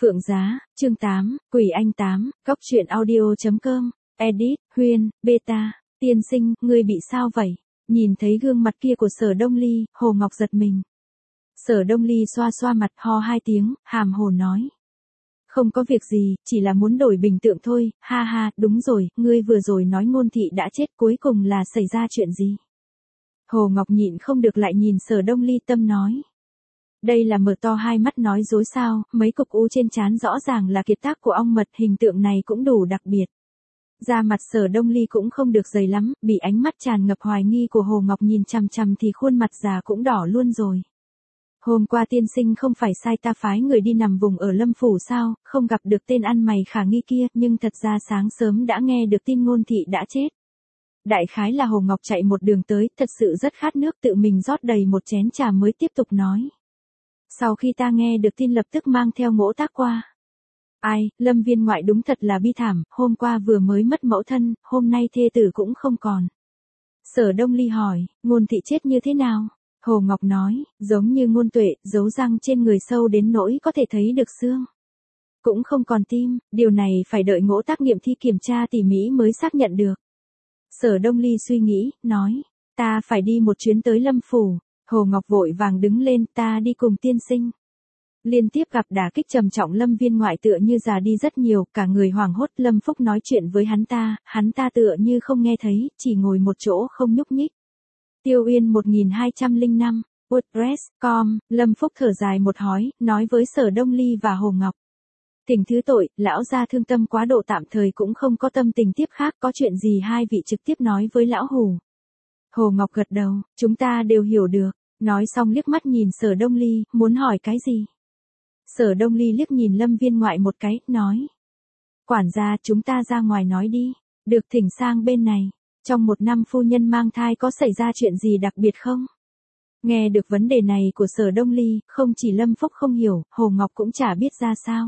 Phượng Giá, chương 8, Quỷ Anh 8, Góc truyện audio.com, edit, Huyên, beta, tiên sinh, ngươi bị sao vậy? Nhìn thấy gương mặt kia của Sở Đông Ly, Hồ Ngọc giật mình. Sở Đông Ly xoa xoa mặt, ho hai tiếng, hàm hồ nói. Không có việc gì, chỉ là muốn đổi bình tượng thôi, ha ha, đúng rồi, ngươi vừa rồi nói Ngôn Thị đã chết, cuối cùng là xảy ra chuyện gì? Hồ Ngọc nhịn không được lại nhìn Sở Đông Ly tâm nói. Đây là mở to hai mắt nói dối sao, mấy cục u trên trán rõ ràng là kiệt tác của ong mật, hình tượng này cũng đủ đặc biệt. Da mặt Sở Đông Ly cũng không được dày lắm, bị ánh mắt tràn ngập hoài nghi của Hồ Ngọc nhìn chằm chằm thì khuôn mặt già cũng đỏ luôn rồi. Hôm qua tiên sinh không phải sai ta phái người đi nằm vùng ở Lâm Phủ sao, không gặp được tên ăn mày khả nghi kia, nhưng thật ra sáng sớm đã nghe được tin Ngôn Thị đã chết. Đại khái là Hồ Ngọc chạy một đường tới, thật sự rất khát nước, tự mình rót đầy một chén trà mới tiếp tục nói. Sau khi ta nghe được tin lập tức mang theo Ngỗ Tác qua. Ai, Lâm viên ngoại đúng thật là bi thảm, hôm qua vừa mới mất mẫu thân, hôm nay thê tử cũng không còn. Sở Đông Ly hỏi, Ngôn Thị chết như thế nào? Hồ Ngọc nói, giống như Ngôn Tuệ, dấu răng trên người sâu đến nỗi có thể thấy được xương. Cũng không còn tim, điều này phải đợi Ngỗ Tác nghiệm thi kiểm tra tỉ mỉ mới xác nhận được. Sở Đông Ly suy nghĩ, nói, ta phải đi một chuyến tới Lâm Phủ. Hồ Ngọc vội vàng đứng lên, ta đi cùng tiên sinh. Liên tiếp gặp đả kích trầm trọng, Lâm viên ngoại tựa như già đi rất nhiều, cả người hoảng hốt. Lâm Phúc nói chuyện với hắn ta tựa như không nghe thấy, chỉ ngồi một chỗ không nhúc nhích. Tiêu Uyên 1205, WordPress.com, Lâm Phúc thở dài một hói, nói với Sở Đông Ly và Hồ Ngọc. Thỉnh thứ tội, lão gia thương tâm quá độ, tạm thời cũng không có tâm tình tiếp khác, có chuyện gì hai vị trực tiếp nói với lão Hù. Hồ Ngọc gật đầu, chúng ta đều hiểu được, nói xong liếc mắt nhìn Sở Đông Ly, muốn hỏi cái gì? Sở Đông Ly liếc nhìn Lâm viên ngoại một cái, nói. Quản gia, chúng ta ra ngoài nói đi, được thỉnh sang bên này, trong một năm phu nhân mang thai có xảy ra chuyện gì đặc biệt không? Nghe được vấn đề này của Sở Đông Ly, không chỉ Lâm Phúc không hiểu, Hồ Ngọc cũng chả biết ra sao.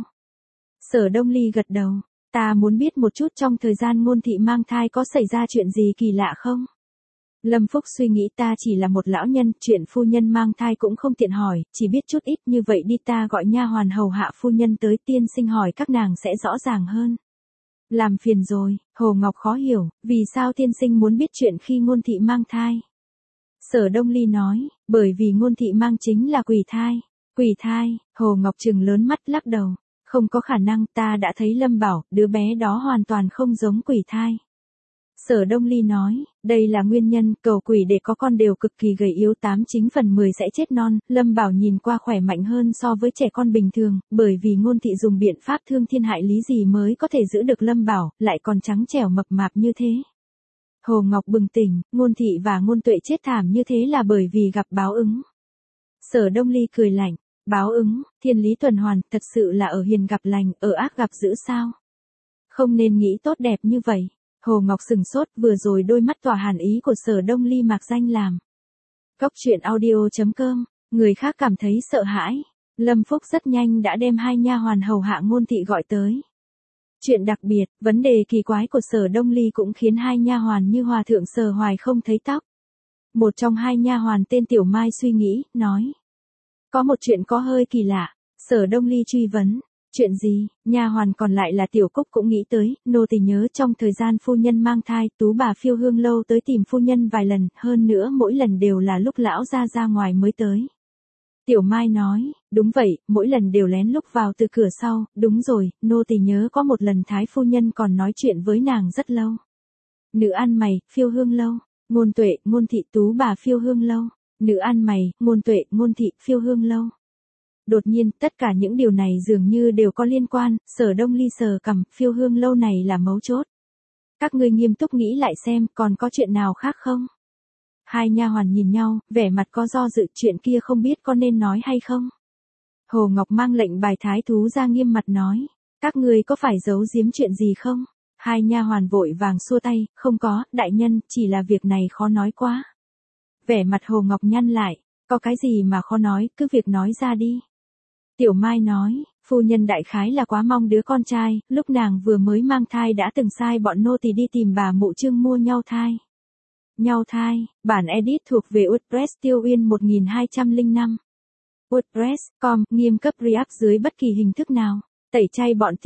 Sở Đông Ly gật đầu, ta muốn biết một chút trong thời gian Ngôn Thị mang thai có xảy ra chuyện gì kỳ lạ không? Lâm Phúc suy nghĩ, ta chỉ là một lão nhân, chuyện phu nhân mang thai cũng không tiện hỏi, chỉ biết chút ít, như vậy đi, ta gọi nha hoàn hầu hạ phu nhân tới, tiên sinh hỏi các nàng sẽ rõ ràng hơn. Làm phiền rồi, Hồ Ngọc khó hiểu, vì sao tiên sinh muốn biết chuyện khi Ngôn Thị mang thai? Sở Đông Ly nói, bởi vì Ngôn Thị mang chính là quỷ thai. Quỷ thai, Hồ Ngọc trừng lớn mắt lắc đầu, không có khả năng, ta đã thấy Lâm bảo, đứa bé đó hoàn toàn không giống quỷ thai. Sở Đông Ly nói, đây là nguyên nhân, cầu quỷ để có con đều cực kỳ gầy yếu, 8/9/10 sẽ chết non. Lâm Bảo nhìn qua khỏe mạnh hơn so với trẻ con bình thường, bởi vì Ngôn Thị dùng biện pháp thương thiên hại lý gì mới có thể giữ được Lâm Bảo, lại còn trắng trẻo mập mạp như thế. Hồ Ngọc bừng tỉnh, Ngôn Thị và Ngôn Tuệ chết thảm như thế là bởi vì gặp báo ứng. Sở Đông Ly cười lạnh, báo ứng, thiên lý tuần hoàn, thật sự là ở hiền gặp lành, ở ác gặp dữ sao? Không nên nghĩ tốt đẹp như vậy. Hồ Ngọc sừng sốt, vừa rồi đôi mắt tỏa hàn ý của Sở Đông Ly mạc danh làm. Góc truyện audio.com, người khác cảm thấy sợ hãi. Lâm Phúc rất nhanh đã đem hai nha hoàn hầu hạ Ngôn Thị gọi tới. Chuyện đặc biệt, vấn đề kỳ quái của Sở Đông Ly cũng khiến hai nha hoàn như hòa thượng Sở Hoài không thấy tóc. Một trong hai nha hoàn tên Tiểu Mai suy nghĩ, nói. Có một chuyện có hơi kỳ lạ. Sở Đông Ly truy vấn. Chuyện gì? Nha hoàn còn lại là Tiểu Cúc cũng nghĩ tới, nô tỳ nhớ trong thời gian phu nhân mang thai, Tú bà Phiêu Hương lâu tới tìm phu nhân vài lần, hơn nữa mỗi lần đều là lúc lão ra ngoài mới tới. Tiểu Mai nói, đúng vậy, mỗi lần đều lén lút vào từ cửa sau, đúng rồi, nô tỳ nhớ có một lần Thái phu nhân còn nói chuyện với nàng rất lâu. Nữ ăn mày, Phiêu Hương lâu, Ngôn Tuệ, Ngôn Thị, Tú bà Phiêu Hương lâu, nữ ăn mày, Ngôn Tuệ, Ngôn Thị, Phiêu Hương lâu. Đột nhiên, tất cả những điều này dường như đều có liên quan, Sở Đông Ly sờ cằm, Phiêu Hương lâu này là mấu chốt. Các ngươi nghiêm túc nghĩ lại xem, còn có chuyện nào khác không? Hai nha hoàn nhìn nhau, vẻ mặt có do dự, chuyện kia không biết có nên nói hay không? Hồ Ngọc mang lệnh bài thái thú ra nghiêm mặt nói, các ngươi có phải giấu giếm chuyện gì không? Hai nha hoàn vội vàng xua tay, không có, đại nhân, chỉ là việc này khó nói quá. Vẻ mặt Hồ Ngọc nhăn lại, có cái gì mà khó nói, cứ việc nói ra đi. Tiểu Mai nói, phu nhân đại khái là quá mong đứa con trai, lúc nàng vừa mới mang thai đã từng sai bọn nô tỳ đi tìm bà mụ Trương mua nhau thai. Nhau thai, bản edit thuộc về WordPress Tiêu Uyên 1205. WordPress.com, nghiêm cấp React dưới bất kỳ hình thức nào. Tẩy chay bọn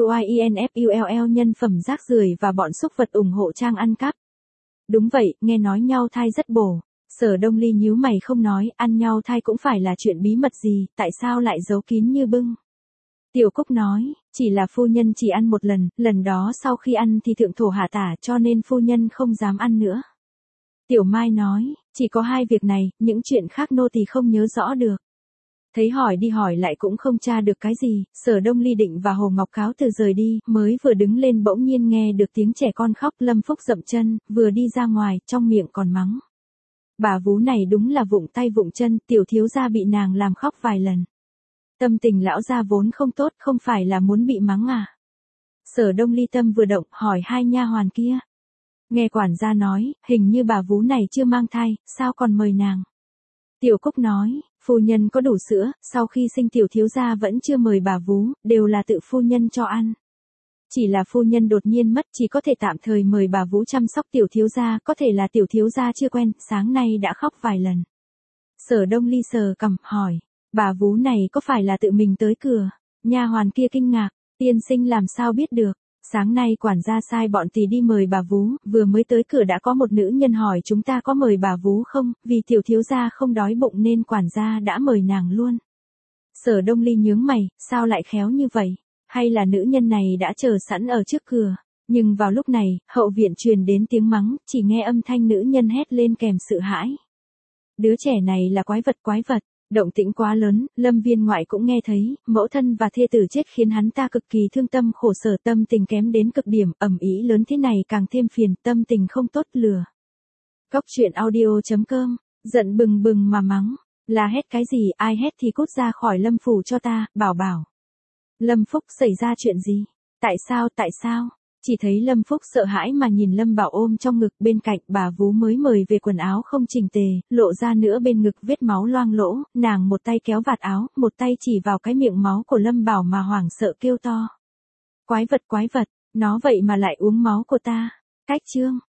TIUIENFULL nhân phẩm rác rưởi và bọn xúc vật ủng hộ trang ăn cắp. Đúng vậy, nghe nói nhau thai rất bổ. Sở Đông Ly nhíu mày không nói, ăn nhau thai cũng phải là chuyện bí mật gì, tại sao lại giấu kín như bưng. Tiểu Cúc nói, chỉ là phu nhân chỉ ăn một lần, lần đó sau khi ăn thì thượng thổ hạ tả cho nên phu nhân không dám ăn nữa. Tiểu Mai nói, chỉ có hai việc này, những chuyện khác nô tỳ không nhớ rõ được. Thấy hỏi đi hỏi lại cũng không tra được cái gì, Sở Đông Ly Định và Hồ Ngọc cáo từ rời đi, mới vừa đứng lên bỗng nhiên nghe được tiếng trẻ con khóc. Lâm Phúc dậm chân, vừa đi ra ngoài, trong miệng còn mắng. Bà vú này đúng là vụng tay vụng chân, tiểu thiếu gia bị nàng làm khóc vài lần. Tâm tình lão gia vốn không tốt, không phải là muốn bị mắng à? Sở Đông Ly tâm vừa động, hỏi hai nha hoàn kia. Nghe quản gia nói, hình như bà vú này chưa mang thai, sao còn mời nàng? Tiểu Cúc nói, phu nhân có đủ sữa, sau khi sinh tiểu thiếu gia vẫn chưa mời bà vú, đều là tự phu nhân cho ăn. Chỉ là phu nhân đột nhiên mất, chỉ có thể tạm thời mời bà vú chăm sóc tiểu thiếu gia, có thể là tiểu thiếu gia chưa quen, sáng nay đã khóc vài lần. Sở Đông Ly sờ cằm, hỏi, bà vú này có phải là tự mình tới cửa? Nha hoàn kia kinh ngạc, tiên sinh làm sao biết được? Sáng nay quản gia sai bọn tỳ đi mời bà vú, vừa mới tới cửa đã có một nữ nhân hỏi chúng ta có mời bà vú không, vì tiểu thiếu gia không đói bụng nên quản gia đã mời nàng luôn. Sở Đông Ly nhướng mày, sao lại khéo như vậy? Hay là nữ nhân này đã chờ sẵn ở trước cửa? Nhưng vào lúc này, hậu viện truyền đến tiếng mắng, chỉ nghe âm thanh nữ nhân hét lên kèm sợ hãi. Đứa trẻ này là quái vật. Động tĩnh quá lớn, Lâm Viên ngoại cũng nghe thấy, mẫu thân và thê tử chết khiến hắn ta cực kỳ thương tâm khổ sở, tâm tình kém đến cực điểm, ầm ĩ lớn thế này càng thêm phiền, tâm tình không tốt lừa. Cóc truyện audio.com, giận bừng bừng mà mắng, là hét cái gì, ai hét thì cút ra khỏi Lâm phủ cho ta, bảo. Lâm Phúc xảy ra chuyện gì? Tại sao? Chỉ thấy Lâm Phúc sợ hãi mà nhìn Lâm Bảo ôm trong ngực, bên cạnh bà vú mới mời về quần áo không chỉnh tề, lộ ra nữa bên ngực vết máu loang lỗ, nàng một tay kéo vạt áo, một tay chỉ vào cái miệng máu của Lâm Bảo mà hoảng sợ kêu to. Quái vật, nó vậy mà lại uống máu của ta. Cách chương.